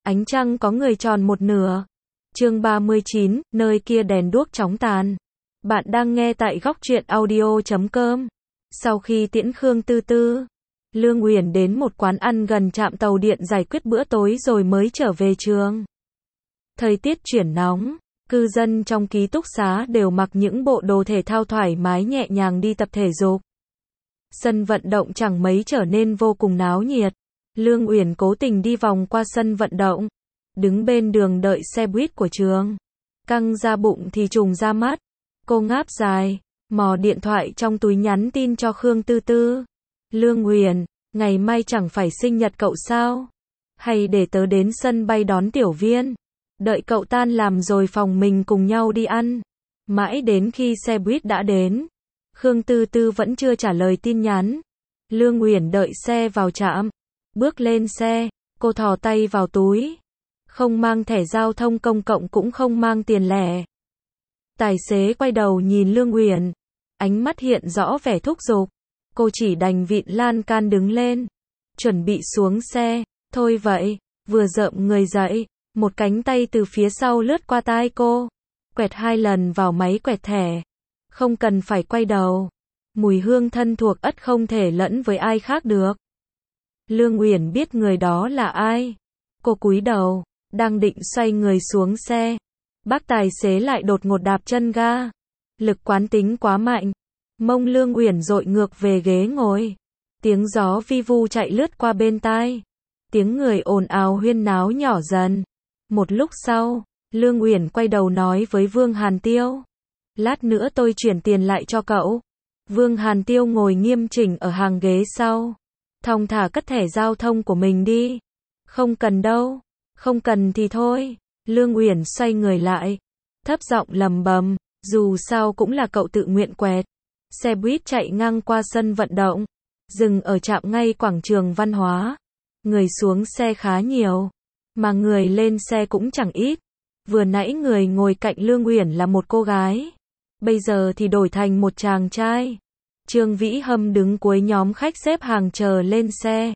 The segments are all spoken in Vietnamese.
ánh trăng có người tròn một nửa. Chương 39, nơi kia đèn đuốc chóng tàn. Bạn đang nghe tại góc truyện audio.com. Sau khi tiễn Khương Tư Tư, Lương Uyển đến một quán ăn gần trạm tàu điện giải quyết bữa tối rồi mới trở về trường. Thời tiết chuyển nóng, cư dân trong ký túc xá đều mặc những bộ đồ thể thao thoải mái nhẹ nhàng đi tập thể dục. Sân vận động chẳng mấy trở nên vô cùng náo nhiệt. Lương Uyển cố tình đi vòng qua sân vận động, đứng bên đường đợi xe buýt của trường. Căng ra bụng thì trùng ra mắt. Cô ngáp dài, mò điện thoại trong túi nhắn tin cho Khương Tư Tư. Lương Uyển, ngày mai chẳng phải sinh nhật cậu sao? Hay để tớ đến sân bay đón Tiểu Viên. Đợi cậu tan làm rồi phòng mình cùng nhau đi ăn. Mãi đến khi xe buýt đã đến, Khương Tư Tư vẫn chưa trả lời tin nhắn. Lương Uyển đợi xe vào trạm. Bước lên xe, cô thò tay vào túi. Không mang thẻ giao thông công cộng cũng không mang tiền lẻ. Tài xế quay đầu nhìn Lương Uyển, ánh mắt hiện rõ vẻ thúc giục. Cô chỉ đành vịn lan can đứng lên, chuẩn bị xuống xe. Thôi vậy, vừa rợm người dậy, một cánh tay từ phía sau lướt qua tai cô, quẹt 2 lần vào máy quẹt thẻ. Không cần phải quay đầu. Mùi hương thân thuộc ắt không thể lẫn với ai khác được. Lương Uyển biết người đó là ai. Cô cúi đầu, đang định xoay người xuống xe. Bác tài xế lại đột ngột đạp chân ga. Lực quán tính quá mạnh. Mông Lương Uyển dội ngược về ghế ngồi. Tiếng gió vi vu chạy lướt qua bên tai. Tiếng người ồn ào huyên náo nhỏ dần. Một lúc sau, Lương Uyển quay đầu nói với Vương Hàn Tiêu. Lát nữa tôi chuyển tiền lại cho cậu. Vương Hàn Tiêu ngồi nghiêm chỉnh ở hàng ghế sau. Thong thả cất thẻ giao thông của mình đi. Không cần đâu. Không cần thì thôi. Lương Uyển xoay người lại, thấp giọng lầm bầm, dù sao cũng là cậu tự nguyện quẹt. Xe buýt chạy ngang qua sân vận động, dừng ở trạm ngay quảng trường văn hóa. Người xuống xe khá nhiều, mà người lên xe cũng chẳng ít. Vừa nãy người ngồi cạnh Lương Uyển là một cô gái, bây giờ thì đổi thành một chàng trai. Trương Vĩ Hâm đứng cuối nhóm khách xếp hàng chờ lên xe.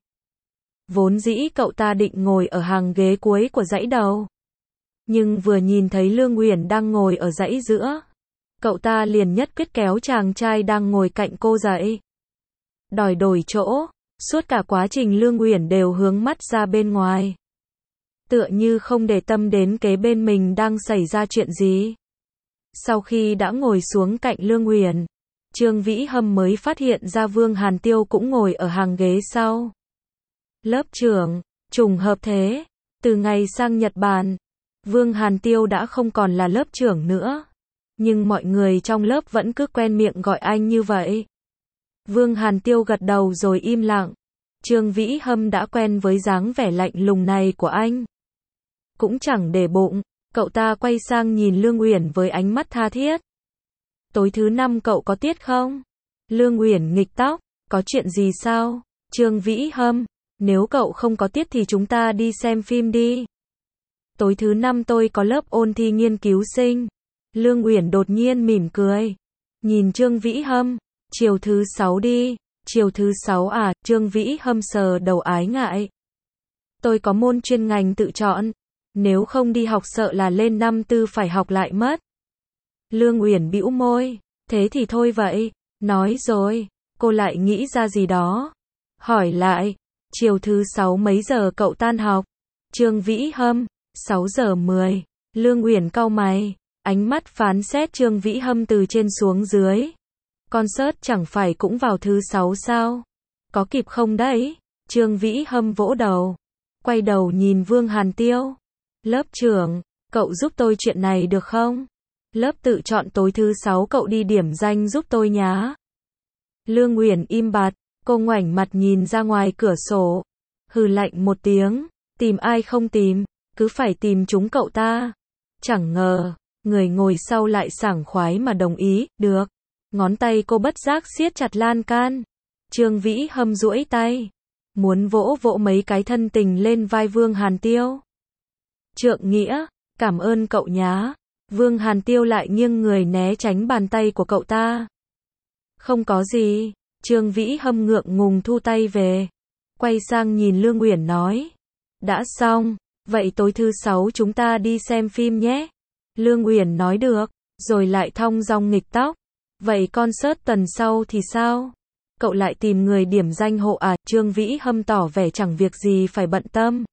Vốn dĩ cậu ta định ngồi ở hàng ghế cuối của dãy đầu, nhưng vừa nhìn thấy Lương Uyển đang ngồi ở dãy giữa, cậu ta liền nhất quyết kéo chàng trai đang ngồi cạnh cô dậy, đòi đổi chỗ. Suốt cả quá trình Lương Uyển đều hướng mắt ra bên ngoài, tựa như không để tâm đến kế bên mình đang xảy ra chuyện gì. Sau khi đã ngồi xuống cạnh Lương Uyển, Trương Vĩ Hâm mới phát hiện ra Vương Hàn Tiêu cũng ngồi ở hàng ghế sau. Lớp trưởng, trùng hợp thế, từ ngày sang Nhật Bản, Vương Hàn Tiêu đã không còn là lớp trưởng nữa, nhưng mọi người trong lớp vẫn cứ quen miệng gọi anh như vậy. Vương Hàn Tiêu gật đầu rồi im lặng. Trương Vĩ Hâm đã quen với dáng vẻ lạnh lùng này của anh, cũng chẳng để bụng. Cậu ta quay sang nhìn Lương Uyển với ánh mắt tha thiết. Tối thứ 5 cậu có tiết không? Lương Uyển nghịch tóc, có chuyện gì sao? Trương Vĩ Hâm, nếu cậu không có tiết thì chúng ta đi xem phim đi. Tối thứ 5 tôi có lớp ôn thi nghiên cứu sinh. Lương Uyển đột nhiên mỉm cười, nhìn Trương Vĩ Hâm. Chiều thứ 6 đi. Chiều thứ 6 à? Trương Vĩ Hâm sờ đầu ái ngại. Tôi có môn chuyên ngành tự chọn, nếu không đi học sợ là lên năm tư phải học lại mất. Lương Uyển bĩu môi, thế thì thôi vậy. Nói rồi, cô lại nghĩ ra gì đó, hỏi lại, chiều thứ 6 mấy giờ cậu tan học? Trương Vĩ Hâm, 6 giờ 10. Lương Uyển cau mày, ánh mắt phán xét Trương Vĩ Hâm từ trên xuống dưới. Concert chẳng phải cũng vào thứ 6 sao? Có kịp không đấy? Trương Vĩ Hâm vỗ đầu, quay đầu nhìn Vương Hàn Tiêu. Lớp trưởng, cậu giúp tôi chuyện này được không? Lớp tự chọn tối thứ 6 cậu đi điểm danh giúp tôi nhá. Lương Uyển im bặt, cô ngoảnh mặt nhìn ra ngoài cửa sổ, hừ lạnh một tiếng, tìm ai không tìm, cứ phải tìm chúng cậu ta. Chẳng ngờ, người ngồi sau lại sảng khoái mà đồng ý, được. Ngón tay cô bất giác siết chặt lan can. Trương Vĩ Hâm duỗi tay, muốn vỗ vỗ mấy cái thân tình lên vai Vương Hàn Tiêu. Trượng nghĩa, cảm ơn cậu nhá. Vương Hàn Tiêu lại nghiêng người né tránh bàn tay của cậu ta. Không có gì. Trương Vĩ Hâm ngượng ngùng thu tay về, quay sang nhìn Lương Uyển nói, đã xong. Vậy tối thứ 6 chúng ta đi xem phim nhé. Lương Uyển nói được, rồi lại thong dong nghịch tóc. Vậy concert tuần sau thì sao? Cậu lại tìm người điểm danh hộ à? Trương Vĩ Hâm tỏ vẻ chẳng việc gì phải bận tâm.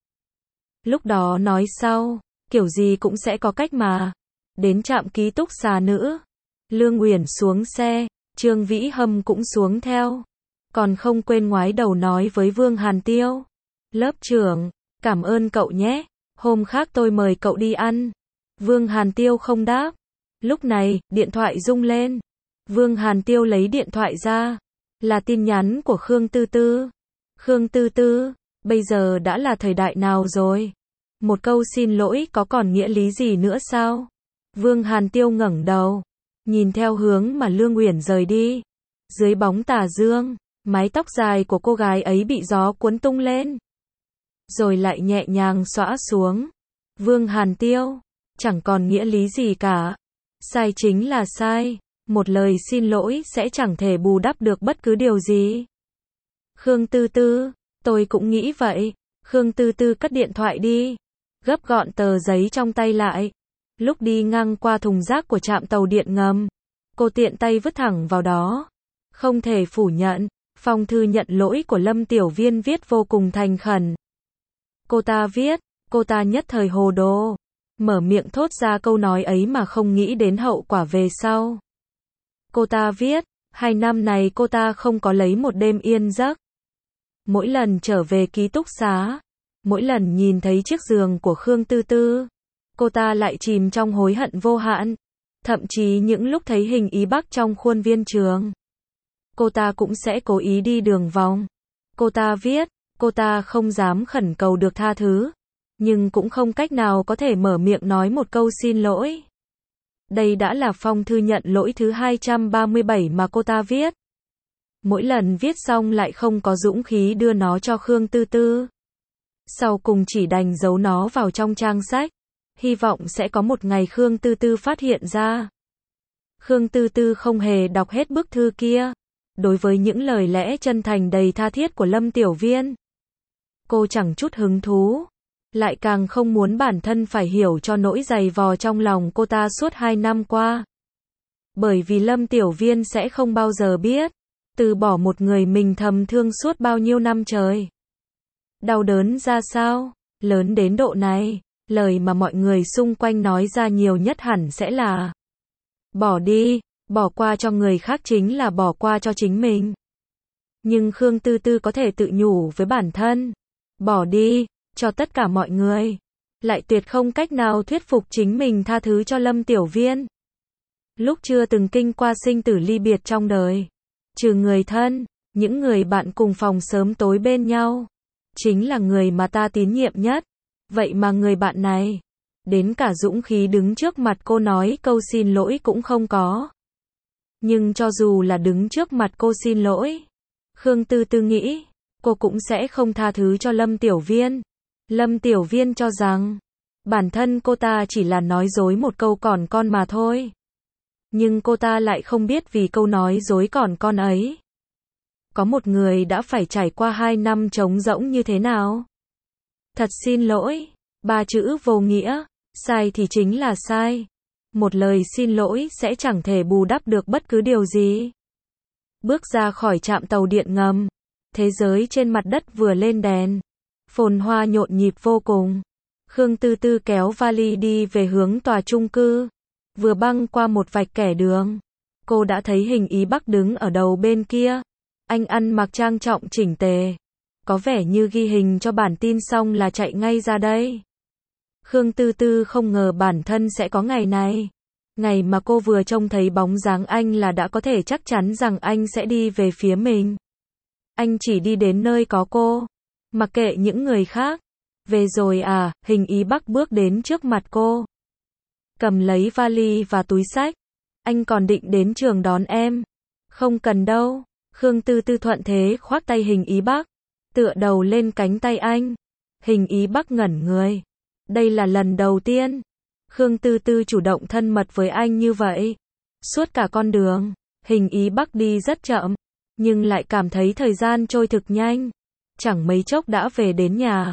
Lúc đó nói sau, kiểu gì cũng sẽ có cách mà. Đến trạm ký túc xá nữa. Lương Uyển xuống xe, Trương Vĩ Hâm cũng xuống theo. Còn không quên ngoái đầu nói với Vương Hàn Tiêu. Lớp trưởng, cảm ơn cậu nhé. Hôm khác tôi mời cậu đi ăn. Vương Hàn Tiêu không đáp. Lúc này, điện thoại rung lên. Vương Hàn Tiêu lấy điện thoại ra. Là tin nhắn của Khương Tư Tư. Khương Tư Tư, bây giờ đã là thời đại nào rồi? Một câu xin lỗi có còn nghĩa lý gì nữa sao? Vương Hàn Tiêu ngẩng đầu, nhìn theo hướng mà Lương Uyển rời đi. Dưới bóng tà dương, mái tóc dài của cô gái ấy bị gió cuốn tung lên, rồi lại nhẹ nhàng xõa xuống. Vương Hàn Tiêu, chẳng còn nghĩa lý gì cả. Sai chính là sai. Một lời xin lỗi sẽ chẳng thể bù đắp được bất cứ điều gì. Khương Tư Tư, tôi cũng nghĩ vậy. Khương Tư Tư cất điện thoại đi, gấp gọn tờ giấy trong tay lại. Lúc đi ngang qua thùng rác của trạm tàu điện ngầm, cô tiện tay vứt thẳng vào đó. Không thể phủ nhận, phong thư nhận lỗi của Lâm Tiểu Viên viết vô cùng thành khẩn. Cô ta viết, cô ta nhất thời hồ đồ, mở miệng thốt ra câu nói ấy mà không nghĩ đến hậu quả về sau. Cô ta viết, 2 năm này cô ta không có lấy một đêm yên giấc. Mỗi lần trở về ký túc xá, mỗi lần nhìn thấy chiếc giường của Khương Tư Tư, cô ta lại chìm trong hối hận vô hạn. Thậm chí những lúc thấy hình Ý Bắc trong khuôn viên trường, cô ta cũng sẽ cố ý đi đường vòng. Cô ta viết, cô ta không dám khẩn cầu được tha thứ, nhưng cũng không cách nào có thể mở miệng nói một câu xin lỗi. Đây đã là phong thư nhận lỗi thứ 237 mà cô ta viết. Mỗi lần viết xong lại không có dũng khí đưa nó cho Khương Tư Tư. Sau cùng chỉ đành giấu nó vào trong trang sách. Hy vọng sẽ có một ngày Khương Tư Tư phát hiện ra. Khương Tư Tư không hề đọc hết bức thư kia. Đối với những lời lẽ chân thành đầy tha thiết của Lâm Tiểu Viên, cô chẳng chút hứng thú. Lại càng không muốn bản thân phải hiểu cho nỗi dày vò trong lòng cô ta suốt 2 năm qua. Bởi vì Lâm Tiểu Viên sẽ không bao giờ biết, từ bỏ một người mình thầm thương suốt bao nhiêu năm trời. Đau đớn ra sao, lớn đến độ này, lời mà mọi người xung quanh nói ra nhiều nhất hẳn sẽ là bỏ đi, bỏ qua cho người khác chính là bỏ qua cho chính mình. Nhưng Khương Tư Tư có thể tự nhủ với bản thân, bỏ đi cho tất cả mọi người, lại tuyệt không cách nào thuyết phục chính mình tha thứ cho Lâm Tiểu Viên. Lúc chưa từng kinh qua sinh tử ly biệt trong đời, trừ người thân, những người bạn cùng phòng sớm tối bên nhau, chính là người mà ta tín nhiệm nhất. Vậy mà người bạn này, đến cả dũng khí đứng trước mặt cô nói câu xin lỗi cũng không có. Nhưng cho dù là đứng trước mặt cô xin lỗi, Khương Tư Tư nghĩ, cô cũng sẽ không tha thứ cho Lâm Tiểu Viên. Lâm Tiểu Viên cho rằng, bản thân cô ta chỉ là nói dối một câu còn con mà thôi. Nhưng cô ta lại không biết vì câu nói dối còn con ấy, có một người đã phải trải qua 2 năm trống rỗng như thế nào. Thật xin lỗi, 3 chữ vô nghĩa, sai thì chính là sai. Một lời xin lỗi sẽ chẳng thể bù đắp được bất cứ điều gì. Bước ra khỏi trạm tàu điện ngầm, thế giới trên mặt đất vừa lên đèn, phồn hoa nhộn nhịp vô cùng. Khương Tư Tư kéo vali đi về hướng tòa chung cư. Vừa băng qua một vạch kẻ đường, cô đã thấy hình Ý Bắc đứng ở đầu bên kia. Anh ăn mặc trang trọng chỉnh tề, có vẻ như ghi hình cho bản tin xong là chạy ngay ra đây. Khương Tư Tư không ngờ bản thân sẽ có ngày này. Ngày mà cô vừa trông thấy bóng dáng anh là đã có thể chắc chắn rằng anh sẽ đi về phía mình. Anh chỉ đi đến nơi có cô, mặc kệ những người khác. Về rồi à, hình Ý Bắc bước đến trước mặt cô, cầm lấy vali và túi xách. Anh còn định đến trường đón em. Không cần đâu. Khương Tư Tư thuận thế khoác tay hình Ý Bắc, tựa đầu lên cánh tay anh. Hình Ý Bắc ngẩn người. Đây là lần đầu tiên Khương Tư Tư chủ động thân mật với anh như vậy. Suốt cả con đường, hình Ý Bắc đi rất chậm, nhưng lại cảm thấy thời gian trôi thực nhanh. Chẳng mấy chốc đã về đến nhà.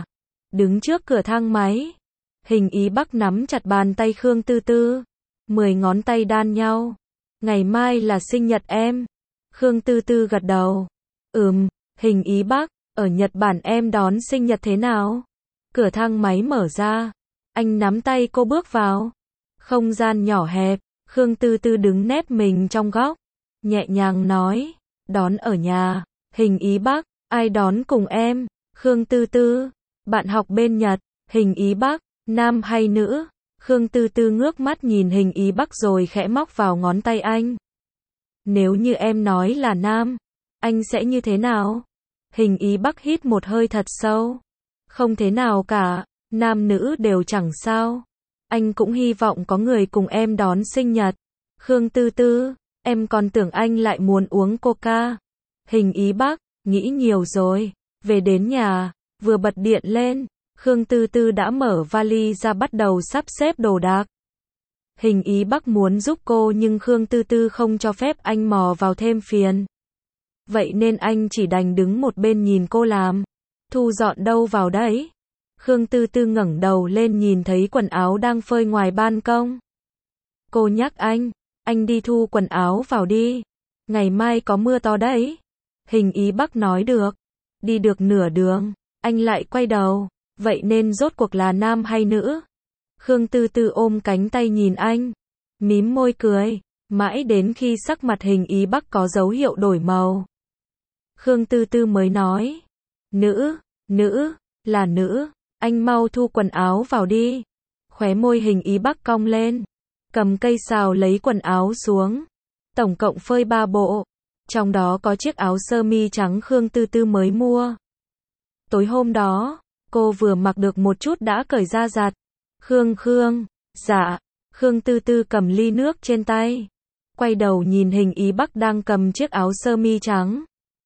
đứng trước cửa thang máy. Hình Ý Bắc nắm chặt bàn tay Khương Tư Tư, 10 ngón tay đan nhau. Ngày mai là sinh nhật em. Khương Tư Tư gật đầu. Hình Ý Bắc, ở Nhật Bản em đón sinh nhật thế nào? Cửa thang máy mở ra. Anh nắm tay cô bước vào. Không gian nhỏ hẹp, Khương Tư Tư đứng nép mình trong góc. Nhẹ nhàng nói, đón ở nhà. Hình Ý Bắc, ai đón cùng em? Khương Tư Tư, bạn học bên Nhật. Hình Ý Bắc, nam hay nữ? Khương Tư Tư ngước mắt nhìn Hình Ý Bắc rồi khẽ móc vào ngón tay anh. Nếu như em nói là nam, anh sẽ như thế nào? Hình Ý Bắc hít một hơi thật sâu. Không thế nào cả, nam nữ đều chẳng sao. Anh cũng hy vọng có người cùng em đón sinh nhật. Khương Tư Tư, em còn tưởng anh lại muốn uống coca. Hình Ý Bắc, nghĩ nhiều rồi. Về đến nhà, vừa bật điện lên, Khương Tư Tư đã mở vali ra bắt đầu sắp xếp đồ đạc. Hình Ý Bắc muốn giúp cô nhưng Khương Tư Tư không cho phép anh mò vào thêm phiền. Vậy nên anh chỉ đành đứng một bên nhìn cô làm. Thu dọn đâu vào đấy? Khương Tư Tư ngẩng đầu lên nhìn thấy quần áo đang phơi ngoài ban công. Cô nhắc anh đi thu quần áo vào đi. Ngày mai có mưa to đấy. Hình Ý Bắc nói được. Đi được nửa đường, anh lại quay đầu. Vậy nên rốt cuộc là nam hay nữ? Khương Tư Tư ôm cánh tay nhìn anh, mím môi cười, mãi đến khi sắc mặt Hình Ý Bắc có dấu hiệu đổi màu. Khương Tư Tư mới nói, nữ, là nữ, anh mau thu quần áo vào đi. Khóe môi Hình Ý Bắc cong lên, cầm cây sào lấy quần áo xuống. Tổng cộng phơi 3 bộ, trong đó có chiếc áo sơ mi trắng Khương Tư Tư mới mua. Tối hôm đó, cô vừa mặc được một chút đã cởi ra giặt. Dạ. Khương Tư Tư cầm ly nước trên tay, quay đầu nhìn Hình Ý Bắc đang cầm chiếc áo sơ mi trắng.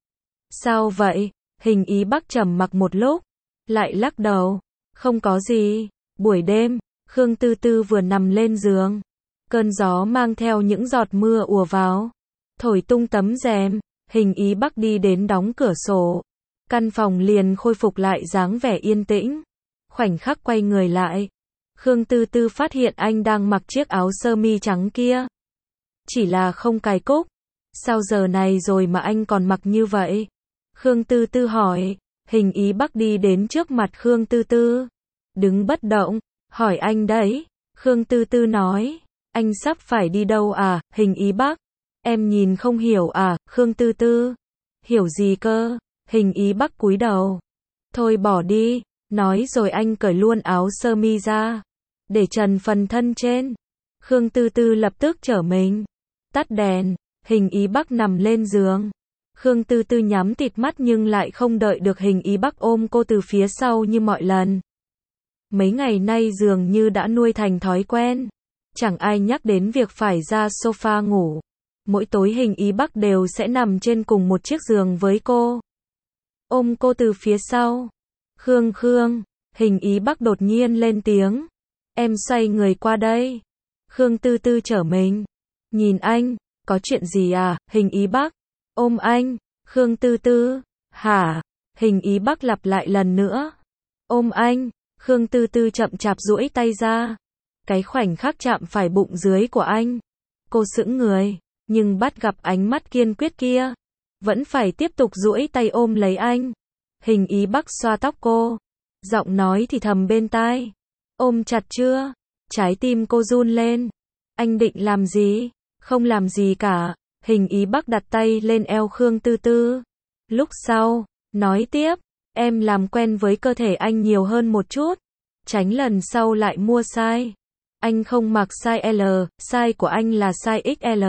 Sao vậy? Hình Ý Bắc trầm mặc một lúc, lại lắc đầu. Không có gì. Buổi đêm, Khương Tư Tư vừa nằm lên giường, cơn gió mang theo những giọt mưa ùa vào, thổi tung tấm rèm. Hình Ý Bắc đi đến đóng cửa sổ, căn phòng liền khôi phục lại dáng vẻ yên tĩnh. Khoảnh khắc quay người lại, Khương Tư Tư phát hiện anh đang mặc chiếc áo sơ mi trắng kia, chỉ là không cài cúc. Sao giờ này rồi mà anh còn mặc như vậy? Khương Tư Tư hỏi. Hình Ý Bắc đi đến trước mặt Khương Tư Tư, đứng bất động, hỏi anh đấy. Khương Tư Tư nói, anh sắp phải đi đâu à? Hình Ý Bắc, em nhìn không hiểu à? Khương Tư Tư, hiểu gì cơ? Hình Ý Bắc cúi đầu. Thôi bỏ đi, nói rồi anh cởi luôn áo sơ mi ra, để trần phần thân trên. Khương Tư Tư lập tức trở mình, tắt đèn. Hình Ý Bắc nằm lên giường. Khương Tư Tư nhắm tịt mắt nhưng lại không đợi được Hình Ý Bắc ôm cô từ phía sau như mọi lần. Mấy ngày nay dường như đã nuôi thành thói quen, chẳng ai nhắc đến việc phải ra sofa ngủ. Mỗi tối Hình Ý Bắc đều sẽ nằm trên cùng một chiếc giường với cô, ôm cô từ phía sau. Khương, Hình Ý Bắc đột nhiên lên tiếng. Em xoay người qua đây. Khương Tư Tư trở mình, nhìn anh, có chuyện gì à? Hình Ý Bắc, ôm anh. Khương Tư Tư, hả? Hình Ý Bắc lặp lại lần nữa. Ôm anh. Khương Tư Tư chậm chạp duỗi tay ra. Cái khoảnh khắc chạm phải bụng dưới của anh, cô sững người, nhưng bắt gặp ánh mắt kiên quyết kia, vẫn phải tiếp tục duỗi tay ôm lấy anh. Hình Ý Bắc xoa tóc cô, giọng nói thì thầm bên tai. Ôm chặt chưa? Trái tim cô run lên. Anh định làm gì? Không làm gì cả. Hình Ý Bắc đặt tay lên eo Khương Tư Tư. Lúc sau, nói tiếp, em làm quen với cơ thể anh nhiều hơn một chút, tránh lần sau lại mua size. Anh không mặc size L, size của anh là size XL.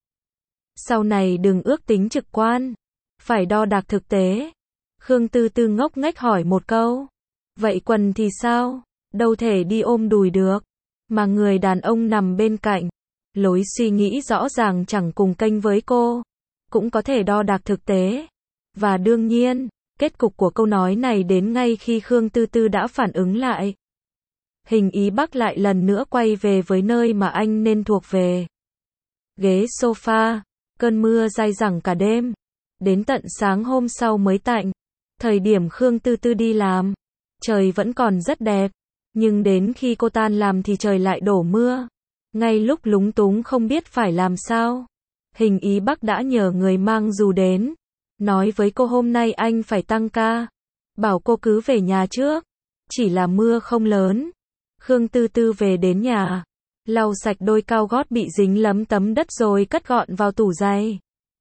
Sau này đừng ước tính trực quan, phải đo đạc thực tế. Khương Tư Tư ngốc nghếch hỏi một câu. Vậy quần thì sao? Đâu thể đi ôm đùi được, mà người đàn ông nằm bên cạnh. Lối suy nghĩ rõ ràng chẳng cùng kênh với cô, cũng có thể đo đạc thực tế. Và đương nhiên, kết cục của câu nói này đến ngay khi Khương Tư Tư đã phản ứng lại. Hình Ý Bắc lại lần nữa quay về với nơi mà anh nên thuộc về. Ghế sofa, cơn mưa dai dẳng cả đêm, đến tận sáng hôm sau mới tạnh. Thời điểm Khương Tư Tư đi làm, trời vẫn còn rất đẹp. Nhưng đến khi cô tan làm thì trời lại đổ mưa. Ngay lúc lúng túng không biết phải làm sao, Hình Ý Bắc đã nhờ người mang dù đến. Nói với cô hôm nay anh phải tăng ca. Bảo cô cứ về nhà trước. Chỉ là mưa không lớn. Khương Tư Tư về đến nhà. Lau sạch đôi cao gót bị dính lấm tấm đất rồi cất gọn vào tủ giày.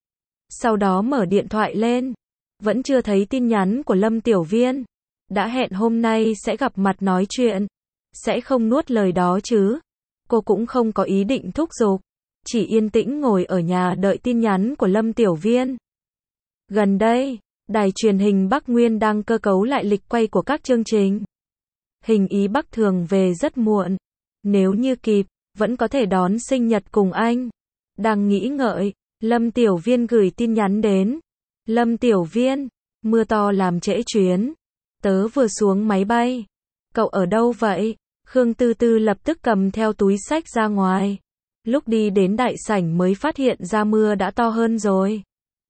Sau đó mở điện thoại lên. Vẫn chưa thấy tin nhắn của Lâm Tiểu Viên. Đã hẹn hôm nay sẽ gặp mặt nói chuyện. Sẽ không nuốt lời đó chứ. Cô cũng không có ý định thúc giục. Chỉ yên tĩnh ngồi ở nhà đợi tin nhắn của Lâm Tiểu Viên. Gần đây, đài truyền hình Bắc Nguyên đang cơ cấu lại lịch quay của các chương trình. Hình Ý Bắc thường về rất muộn. Nếu như kịp, vẫn có thể đón sinh nhật cùng anh. Đang nghĩ ngợi, Lâm Tiểu Viên gửi tin nhắn đến. Lâm Tiểu Viên, mưa to làm trễ chuyến. Tớ vừa xuống máy bay. Cậu ở đâu vậy? Khương Tư Tư lập tức cầm theo túi xách ra ngoài. Lúc đi đến đại sảnh mới phát hiện ra mưa đã to hơn rồi.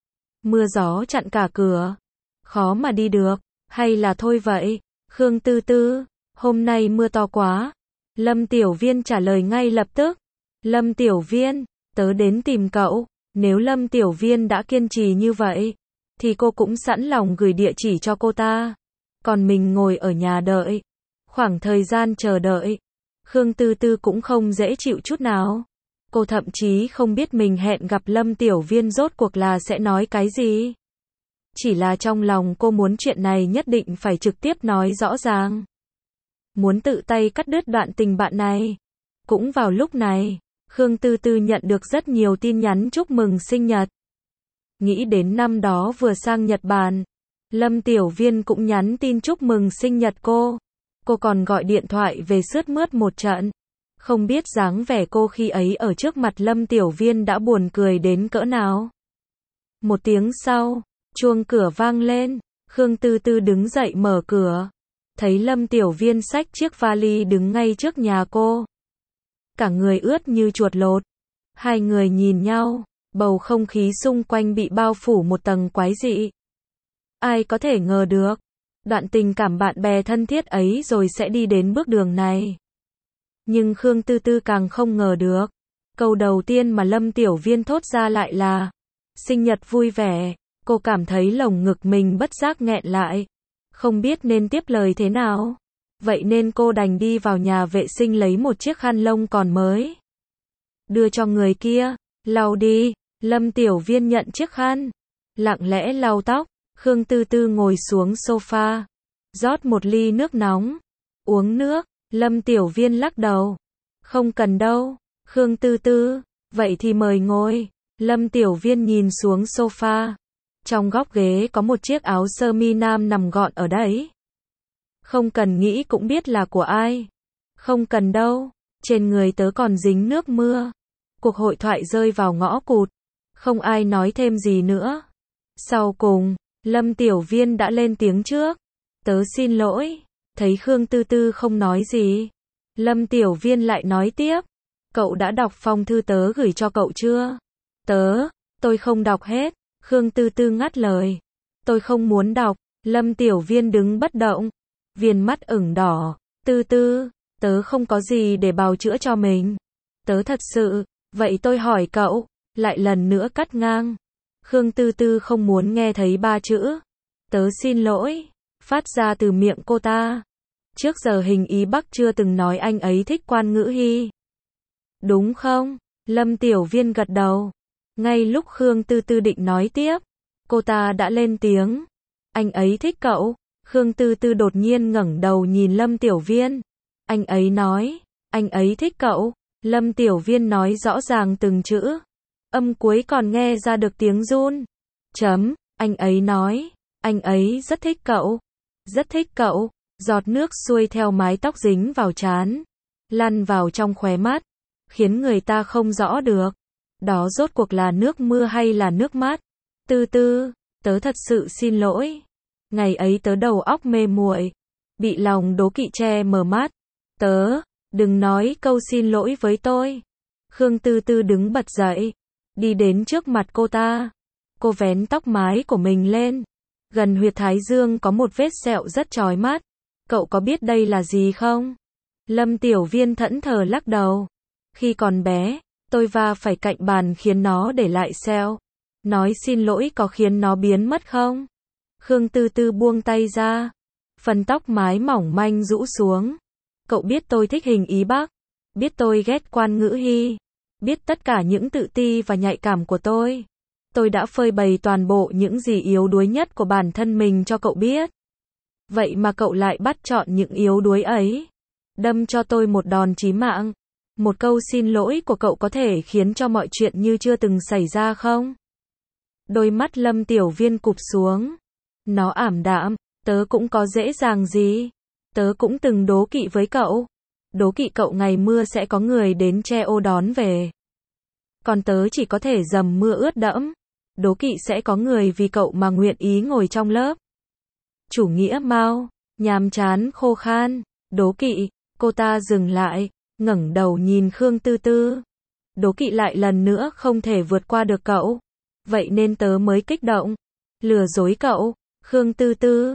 Mưa gió chặn cả cửa. Khó mà đi được. Hay là thôi vậy? Khương Tư Tư, hôm nay mưa to quá. Lâm Tiểu Viên trả lời ngay lập tức. Lâm Tiểu Viên, tớ đến tìm cậu. Nếu Lâm Tiểu Viên đã kiên trì như vậy, thì cô cũng sẵn lòng gửi địa chỉ cho cô ta. Còn mình ngồi ở nhà đợi. Khoảng thời gian chờ đợi, Khương Tư Tư cũng không dễ chịu chút nào. Cô thậm chí không biết mình hẹn gặp Lâm Tiểu Viên rốt cuộc là sẽ nói cái gì. Chỉ là trong lòng cô muốn chuyện này nhất định phải trực tiếp nói rõ ràng. Muốn tự tay cắt đứt đoạn tình bạn này. Cũng vào lúc này, Khương Tư Tư nhận được rất nhiều tin nhắn chúc mừng sinh nhật. Nghĩ đến năm đó vừa sang Nhật Bản, Lâm Tiểu Viên cũng nhắn tin chúc mừng sinh nhật cô. Cô còn gọi điện thoại về sướt mướt một trận. Không biết dáng vẻ cô khi ấy ở trước mặt Lâm Tiểu Viên đã buồn cười đến cỡ nào. Một tiếng sau, chuông cửa vang lên. Khương Tư Tư đứng dậy mở cửa. Thấy Lâm Tiểu Viên xách chiếc vali đứng ngay trước nhà cô. Cả người ướt như chuột lột. Hai người nhìn nhau, bầu không khí xung quanh bị bao phủ một tầng quái dị. Ai có thể ngờ được, đoạn tình cảm bạn bè thân thiết ấy rồi sẽ đi đến bước đường này. Nhưng Khương Tư Tư càng không ngờ được. Câu đầu tiên mà Lâm Tiểu Viên thốt ra lại là sinh nhật vui vẻ. Cô cảm thấy lồng ngực mình bất giác nghẹn lại. Không biết nên tiếp lời thế nào. Vậy nên cô đành đi vào nhà vệ sinh lấy một chiếc khăn lông còn mới. Đưa cho người kia. Lau đi. Lâm Tiểu Viên nhận chiếc khăn. Lặng lẽ lau tóc. Khương Tư Tư ngồi xuống sofa. Rót một ly nước nóng. Uống nước. Lâm Tiểu Viên lắc đầu. Không cần đâu. Khương Tư Tư. Vậy thì mời ngồi. Lâm Tiểu Viên nhìn xuống sofa. Trong góc ghế có một chiếc áo sơ mi nam nằm gọn ở đấy. Không cần nghĩ cũng biết là của ai. Không cần đâu. Trên người tớ còn dính nước mưa. Cuộc hội thoại rơi vào ngõ cụt. Không ai nói thêm gì nữa. Sau cùng, Lâm Tiểu Viên đã lên tiếng trước. Tớ xin lỗi. Thấy Khương Tư Tư không nói gì, Lâm Tiểu Viên lại nói tiếp. Cậu đã đọc phong thư tớ gửi cho cậu chưa? Tôi không đọc hết. Khương Tư Tư ngắt lời. Tôi không muốn đọc. Lâm Tiểu Viên đứng bất động. Viền mắt ửng đỏ. Tư Tư, tớ không có gì để bào chữa cho mình. Tớ thật sự, vậy tôi hỏi cậu. Lại lần nữa cắt ngang. Khương Tư Tư không muốn nghe thấy ba chữ tớ xin lỗi phát ra từ miệng cô ta. Trước giờ Hình Ý Bắc chưa từng nói anh ấy thích Quan Ngữ Hi. Đúng không? Lâm Tiểu Viên gật đầu. Ngay lúc Khương Tư Tư định nói tiếp, cô ta đã lên tiếng. Anh ấy thích cậu. Khương Tư Tư đột nhiên ngẩng đầu nhìn Lâm Tiểu Viên. Anh ấy nói, anh ấy thích cậu. Lâm Tiểu Viên nói rõ ràng từng chữ. Âm cuối còn nghe ra được tiếng run. Anh ấy nói, anh ấy rất thích cậu. Rất thích cậu. Giọt nước xuôi theo mái tóc dính vào trán, lăn vào trong khóe mắt, khiến người ta không rõ được. Đó rốt cuộc là nước mưa hay là nước mắt. Tư Tư, tớ thật sự xin lỗi. Ngày ấy tớ đầu óc mê muội, bị lòng đố kỵ che mờ mắt. Đừng nói câu xin lỗi với tôi. Khương Tư Tư đứng bật dậy, đi đến trước mặt cô ta. Cô vén tóc mái của mình lên. Gần huyệt thái dương có một vết sẹo rất chói mắt. Cậu có biết đây là gì không? Lâm Tiểu Viên thẫn thờ lắc đầu. Khi còn bé, tôi va phải cạnh bàn khiến nó để lại sẹo. Nói xin lỗi có khiến nó biến mất không? Khương Tư Tư buông tay ra. Phần tóc mái mỏng manh rũ xuống. Cậu biết tôi thích Hình Ý Bắc. Biết tôi ghét Quan Ngữ Hi. Biết tất cả những tự ti và nhạy cảm của tôi. Tôi đã phơi bày toàn bộ những gì yếu đuối nhất của bản thân mình cho cậu biết. Vậy mà cậu lại bắt chọn những yếu đuối ấy. Đâm cho tôi một đòn chí mạng. Một câu xin lỗi của cậu có thể khiến cho mọi chuyện như chưa từng xảy ra không? Đôi mắt Lâm Tiểu Viên cụp xuống. Nó ảm đạm. Tớ cũng có dễ dàng gì. Tớ cũng từng đố kỵ với cậu. Đố kỵ cậu ngày mưa sẽ có người đến che ô đón về. Còn tớ chỉ có thể dầm mưa ướt đẫm. Đố kỵ sẽ có người vì cậu mà nguyện ý ngồi trong lớp. Chủ nghĩa Mao, nhàm chán khô khan, đố kỵ. Cô ta dừng lại, ngẩng đầu nhìn Khương Tư Tư. Đố kỵ lại lần nữa không thể vượt qua được cậu. Vậy nên tớ mới kích động. Lừa dối cậu. Khương Tư Tư,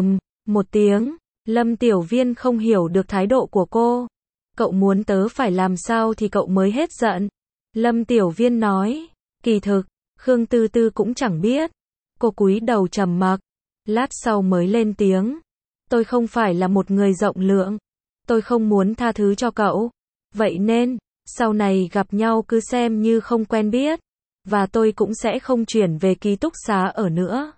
một tiếng. Lâm Tiểu Viên không hiểu được thái độ của cô. Cậu muốn tớ phải làm sao thì cậu mới hết giận. Lâm Tiểu Viên nói. Kỳ thực, Khương Tư Tư cũng chẳng biết. Cô cúi đầu trầm mặc. Lát sau mới lên tiếng. Tôi không phải là một người rộng lượng. Tôi không muốn tha thứ cho cậu. Vậy nên, sau này gặp nhau cứ xem như không quen biết. Và tôi cũng sẽ không chuyển về ký túc xá ở nữa.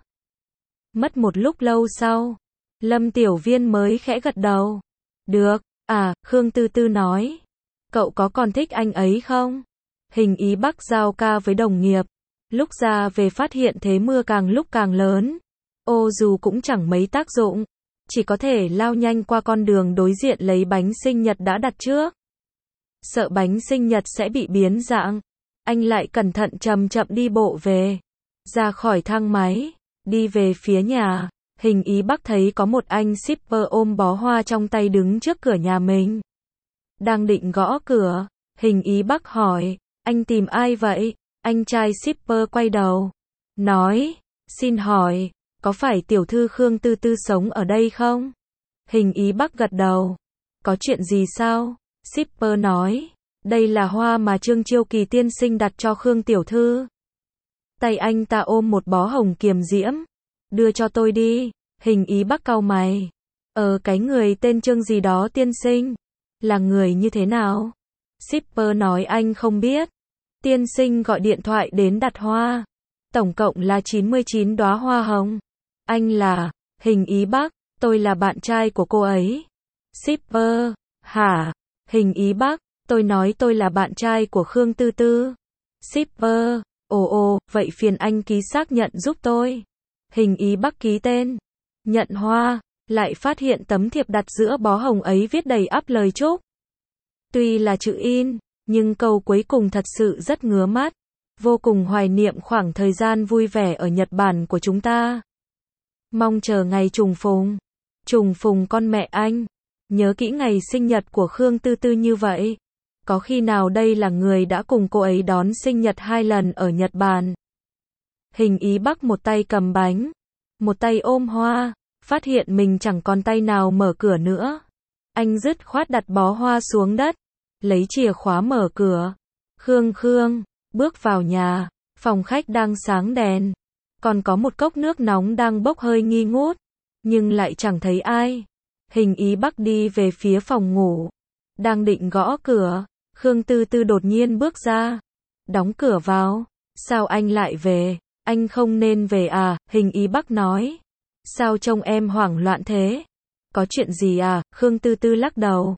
Mất một lúc lâu sau, Lâm Tiểu Viên mới khẽ gật đầu. Được, Khương Tư Tư nói. Cậu có còn thích anh ấy không? Hình Ý Bắc giao ca với đồng nghiệp. Lúc ra về phát hiện thế mưa càng lúc càng lớn. Ô dù cũng chẳng mấy tác dụng. Chỉ có thể lao nhanh qua con đường đối diện lấy bánh sinh nhật đã đặt trước. Sợ bánh sinh nhật sẽ bị biến dạng. Anh lại cẩn thận chậm chậm đi bộ về. Ra khỏi thang máy. Đi về phía nhà. Hình Ý Bắc thấy có một anh shipper ôm bó hoa trong tay đứng trước cửa nhà mình. Đang định gõ cửa. Hình Ý Bắc hỏi. Anh tìm ai vậy? Anh trai shipper quay đầu. Nói. Xin hỏi. Có phải tiểu thư Khương Tư Tư sống ở đây không? Hình Ý Bắc gật đầu. Có chuyện gì sao? Shipper nói. Đây là hoa mà Trương Chiêu Kỳ tiên sinh đặt cho Khương tiểu thư. Tay anh ta ôm một bó hồng kiềm diễm. Đưa cho tôi đi. Hình Ý Bắc cau mày. Cái người tên Trương gì đó tiên sinh. Là người như thế nào? Shipper nói anh không biết. Tiên sinh gọi điện thoại đến đặt hoa. Tổng cộng là 99 đóa hoa hồng. Anh là, Hình Ý Bắc, tôi là bạn trai của cô ấy. Shipper, hả? Hình Ý Bắc, tôi nói tôi là bạn trai của Khương Tư Tư. Shipper, vậy phiền anh ký xác nhận giúp tôi. Hình Ý Bắc ký tên, nhận hoa, lại phát hiện tấm thiệp đặt giữa bó hồng ấy viết đầy ắp lời chúc. Tuy là chữ in, nhưng câu cuối cùng thật sự rất ngứa mắt. Vô cùng hoài niệm khoảng thời gian vui vẻ ở Nhật Bản của chúng ta. Mong chờ ngày trùng phùng. Trùng phùng con mẹ anh. Nhớ kỹ ngày sinh nhật của Khương Tư Tư như vậy. Có khi nào đây là người đã cùng cô ấy đón sinh nhật 2 lần ở Nhật Bản. Hình Ý Bắc một tay cầm bánh. Một tay ôm hoa. Phát hiện mình chẳng còn tay nào mở cửa nữa. Anh dứt khoát đặt bó hoa xuống đất. Lấy chìa khóa mở cửa. Khương. Bước vào nhà, phòng khách đang sáng đèn. Còn có một cốc nước nóng đang bốc hơi nghi ngút. Nhưng lại chẳng thấy ai. Hình Ý Bắc đi về phía phòng ngủ. Đang định gõ cửa. Khương Tư Tư đột nhiên bước ra. Đóng cửa vào. Sao anh lại về? Anh không nên về à? Hình Ý Bắc nói. Sao trông em hoảng loạn thế? Có chuyện gì à? Khương Tư Tư lắc đầu.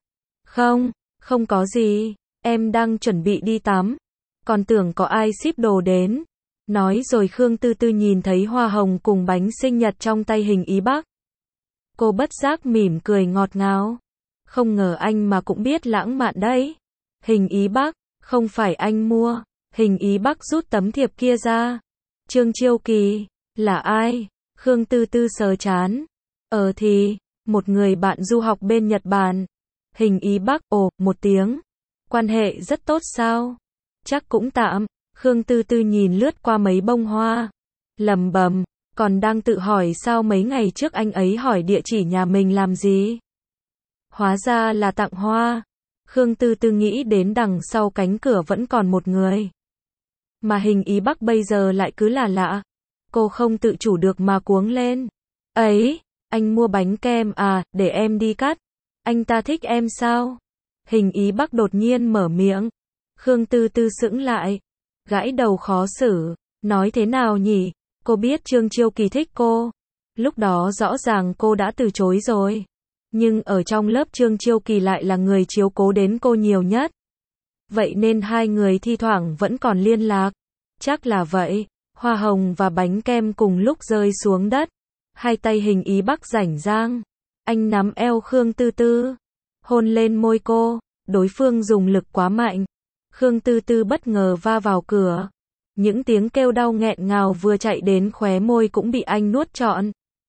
Không có gì. Em đang chuẩn bị đi tắm. Còn tưởng có ai ship đồ đến. Nói rồi Khương Tư Tư nhìn thấy hoa hồng cùng bánh sinh nhật trong tay Hình Ý Bắc. Cô bất giác mỉm cười ngọt ngào. Không ngờ anh mà cũng biết lãng mạn đấy. Hình Ý Bắc, không phải anh mua. Hình Ý Bắc rút tấm thiệp kia ra. Trương Chiêu Kỳ, là ai? Khương Tư Tư sờ chán. Thì, một người bạn du học bên Nhật Bản. Hình Ý Bắc, một tiếng. Quan hệ rất tốt sao? Chắc cũng tạm. Khương Tư Tư nhìn lướt qua mấy bông hoa. Lẩm bẩm, Còn đang tự hỏi sao mấy ngày trước anh ấy hỏi địa chỉ nhà mình làm gì. Hóa ra là tặng hoa. Khương Tư Tư nghĩ đến đằng sau cánh cửa vẫn còn một người. Mà Hình Ý Bắc bây giờ lại cứ là lạ. Cô không tự chủ được mà cuống lên. Ấy, anh mua bánh kem à, để em đi cắt. Anh ta thích em sao? Hình Ý Bắc đột nhiên mở miệng. Khương Tư Tư sững lại. Gãi đầu khó xử. Nói thế nào nhỉ? Cô biết Trương Chiêu Kỳ thích cô. Lúc đó rõ ràng cô đã từ chối rồi. Nhưng ở trong lớp Trương Chiêu Kỳ lại là người chiếu cố đến cô nhiều nhất. Vậy nên hai người thi thoảng vẫn còn liên lạc. Chắc là vậy. Hoa hồng và bánh kem cùng lúc rơi xuống đất. Hai tay Hình Ý Bắc rảnh rang. Anh nắm eo Khương Tư Tư. Hôn lên môi cô. Đối phương dùng lực quá mạnh. Khương Tư Tư bất ngờ va vào cửa. Những tiếng kêu đau nghẹn ngào vừa chạy đến khóe môi cũng bị anh nuốt trọn.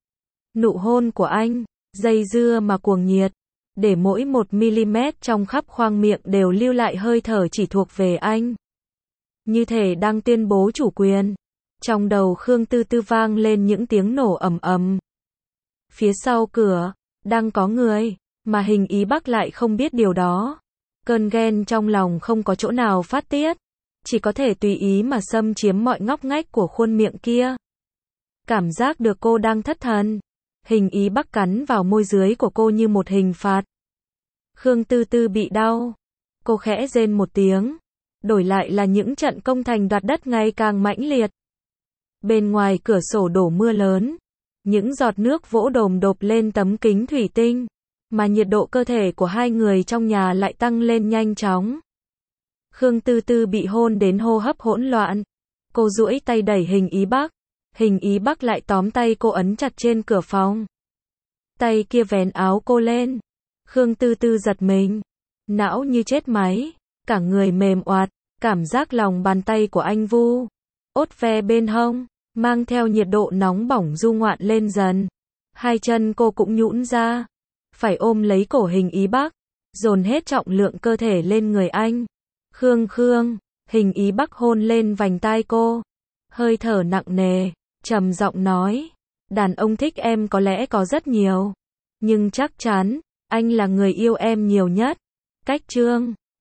Nụ hôn của anh, dây dưa mà cuồng nhiệt. Để mỗi 1 mm trong khắp khoang miệng đều lưu lại hơi thở chỉ thuộc về anh. Như thể đang tuyên bố chủ quyền. Trong đầu Khương Tư Tư vang lên những tiếng nổ ầm ầm. Phía sau cửa, đang có người, mà Hình Ý Bắc lại không biết điều đó. Cơn ghen trong lòng không có chỗ nào phát tiết. Chỉ có thể tùy ý mà xâm chiếm mọi ngóc ngách của khuôn miệng kia. Cảm giác được cô đang thất thần. Hình Ý Bắc cắn vào môi dưới của cô như một hình phạt. Khương Tư Tư bị đau. Cô khẽ rên một tiếng. Đổi lại là những trận công thành đoạt đất ngày càng mãnh liệt. Bên ngoài cửa sổ đổ mưa lớn. Những giọt nước vỗ đồm đột lên tấm kính thủy tinh. Mà nhiệt độ cơ thể của hai người trong nhà lại tăng lên nhanh chóng. Khương Tư Tư bị hôn đến hô hấp hỗn loạn. Cô duỗi tay đẩy Hình Ý Bắc. Hình Ý Bắc lại tóm tay cô ấn chặt trên cửa phòng. Tay kia vén áo cô lên. Khương Tư Tư giật mình. Não như chết máy. Cả người mềm oạt. Cảm giác lòng bàn tay của anh vu. Ốt ve bên hông. Mang theo nhiệt độ nóng bỏng du ngoạn lên dần. Hai chân cô cũng nhũn ra. Phải ôm lấy cổ Hình Ý Bắc. Dồn hết trọng lượng cơ thể lên người anh. Khương. Hình Ý Bắc hôn lên vành tai cô. Hơi thở nặng nề. Trầm giọng nói. Đàn ông thích em có lẽ có rất nhiều. Nhưng chắc chắn, anh là người yêu em nhiều nhất. Cách chương